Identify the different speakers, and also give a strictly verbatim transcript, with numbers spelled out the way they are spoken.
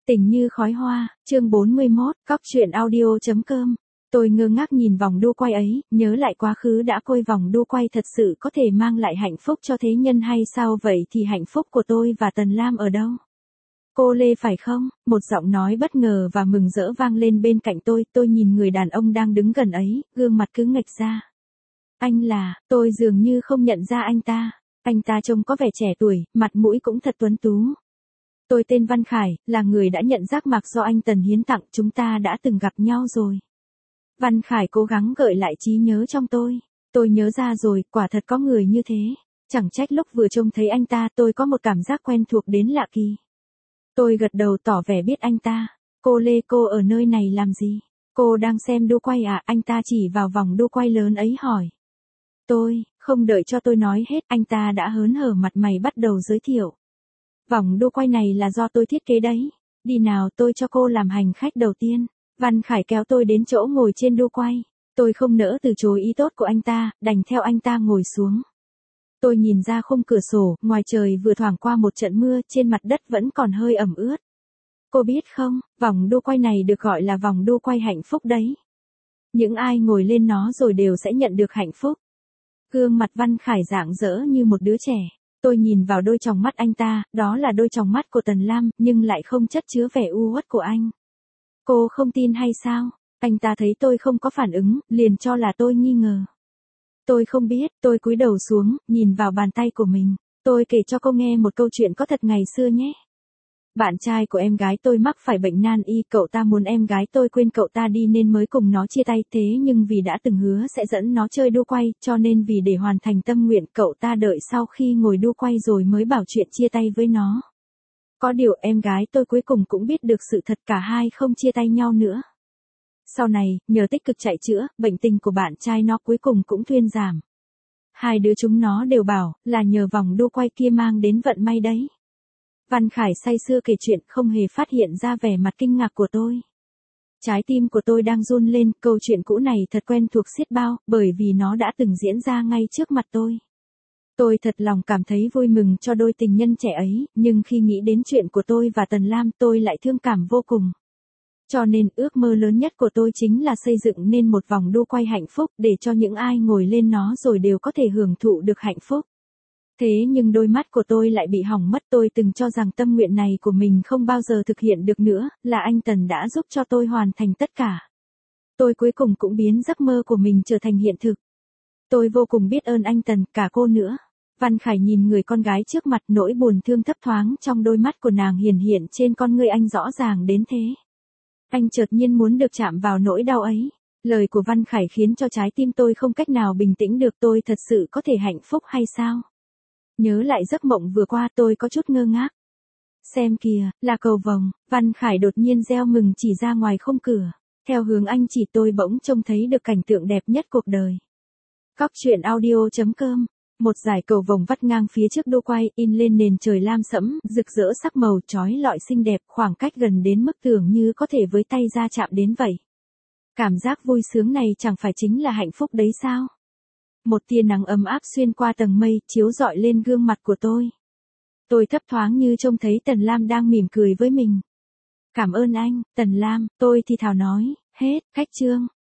Speaker 1: Tình như khói hoa, chương bốn mươi mốt, cóc truyện audio.com. Tôi ngơ ngác nhìn vòng đu quay ấy, nhớ lại quá khứ đã coi vòng đu quay thật sự có thể mang lại hạnh phúc cho thế nhân hay sao vậy thì hạnh phúc của tôi và Tần Lam ở đâu? Cô Lê phải không? Một giọng nói bất ngờ và mừng rỡ vang lên bên cạnh tôi, tôi nhìn người đàn ông đang đứng gần ấy, gương mặt cứ nghệch ra. Anh là, tôi dường như không nhận ra anh ta. Anh ta trông có vẻ trẻ tuổi, mặt mũi cũng thật tuấn tú. Tôi tên Văn Khải, là người đã nhận giác mạc do anh Tần hiến tặng, chúng ta đã từng gặp nhau rồi. Văn Khải cố gắng gợi lại trí nhớ trong tôi. Tôi nhớ ra rồi, quả thật có người như thế. Chẳng trách lúc vừa trông thấy anh ta tôi có một cảm giác quen thuộc đến lạ kỳ. Tôi gật đầu tỏ vẻ biết anh ta. Cô Lê, cô ở nơi này làm gì? Cô đang xem đu quay à? Anh ta chỉ vào vòng đu quay lớn ấy hỏi. Tôi, không đợi cho tôi nói hết, anh ta đã hớn hở mặt mày bắt đầu giới thiệu. Vòng đu quay này là do tôi thiết kế đấy. Đi nào, tôi cho cô làm hành khách đầu tiên. Văn Khải kéo tôi đến chỗ ngồi trên đu quay. Tôi không nỡ từ chối ý tốt của anh ta, đành theo anh ta ngồi xuống. Tôi nhìn ra khung cửa sổ, ngoài trời vừa thoảng qua một trận mưa, trên mặt đất vẫn còn hơi ẩm ướt. Cô biết không, vòng đu quay này được gọi là vòng đu quay hạnh phúc đấy. Những ai ngồi lên nó rồi đều sẽ nhận được hạnh phúc. Gương mặt Văn Khải rạng rỡ như một đứa trẻ. Tôi nhìn vào đôi tròng mắt anh ta, đó là đôi tròng mắt của Tần Lam, nhưng lại không chất chứa vẻ u uất của anh. Cô không tin hay sao? Anh ta thấy tôi không có phản ứng, liền cho là tôi nghi ngờ. Tôi không biết, tôi cúi đầu xuống, nhìn vào bàn tay của mình. Tôi kể cho cô nghe một câu chuyện có thật ngày xưa nhé. Bạn trai của em gái tôi mắc phải bệnh nan y, cậu ta muốn em gái tôi quên cậu ta đi nên mới cùng nó chia tay, thế nhưng vì đã từng hứa sẽ dẫn nó chơi đu quay, cho nên vì để hoàn thành tâm nguyện cậu ta đợi sau khi ngồi đu quay rồi mới bảo chuyện chia tay với nó. Có điều em gái tôi cuối cùng cũng biết được sự thật, cả hai không chia tay nhau nữa. Sau này, nhờ tích cực chạy chữa, bệnh tình của bạn trai nó cuối cùng cũng thuyên giảm. Hai đứa chúng nó đều bảo là nhờ vòng đu quay kia mang đến vận may đấy. Văn Khải say sưa kể chuyện, không hề phát hiện ra vẻ mặt kinh ngạc của tôi. Trái tim của tôi đang run lên, câu chuyện cũ này thật quen thuộc xiết bao, bởi vì nó đã từng diễn ra ngay trước mặt tôi. Tôi thật lòng cảm thấy vui mừng cho đôi tình nhân trẻ ấy, nhưng khi nghĩ đến chuyện của tôi và Tần Lam tôi lại thương cảm vô cùng. Cho nên ước mơ lớn nhất của tôi chính là xây dựng nên một vòng đu quay hạnh phúc để cho những ai ngồi lên nó rồi đều có thể hưởng thụ được hạnh phúc. Thế nhưng đôi mắt của tôi lại bị hỏng mất, tôi từng cho rằng tâm nguyện này của mình không bao giờ thực hiện được nữa, là anh Tần đã giúp cho tôi hoàn thành tất cả. Tôi cuối cùng cũng biến giấc mơ của mình trở thành hiện thực. Tôi vô cùng biết ơn anh Tần, cả cô nữa. Văn Khải nhìn người con gái trước mặt, nỗi buồn thương thấp thoáng trong đôi mắt của nàng hiển hiện trên con ngươi anh rõ ràng đến thế. Anh chợt nhiên muốn được chạm vào nỗi đau ấy. Lời của Văn Khải khiến cho trái tim tôi không cách nào bình tĩnh được, tôi thật sự có thể hạnh phúc hay sao? Nhớ lại giấc mộng vừa qua tôi có chút ngơ ngác. Xem kìa, là cầu vồng. Văn Khải đột nhiên reo mừng chỉ ra ngoài khung cửa. Theo hướng anh chỉ tôi bỗng trông thấy được cảnh tượng đẹp nhất cuộc đời. Cóc truyện audio.com. Một dải cầu vồng vắt ngang phía trước đu quay, in lên nền trời lam sẫm, rực rỡ sắc màu chói lọi xinh đẹp, khoảng cách gần đến mức tưởng như có thể với tay ra chạm đến vậy. Cảm giác vui sướng này chẳng phải chính là hạnh phúc đấy sao? Một tia nắng ấm áp xuyên qua tầng mây, chiếu rọi lên gương mặt của tôi. Tôi thấp thoáng như trông thấy Tần Lam đang mỉm cười với mình. Cảm ơn anh, Tần Lam, tôi thì thào nói, hết, khách chương.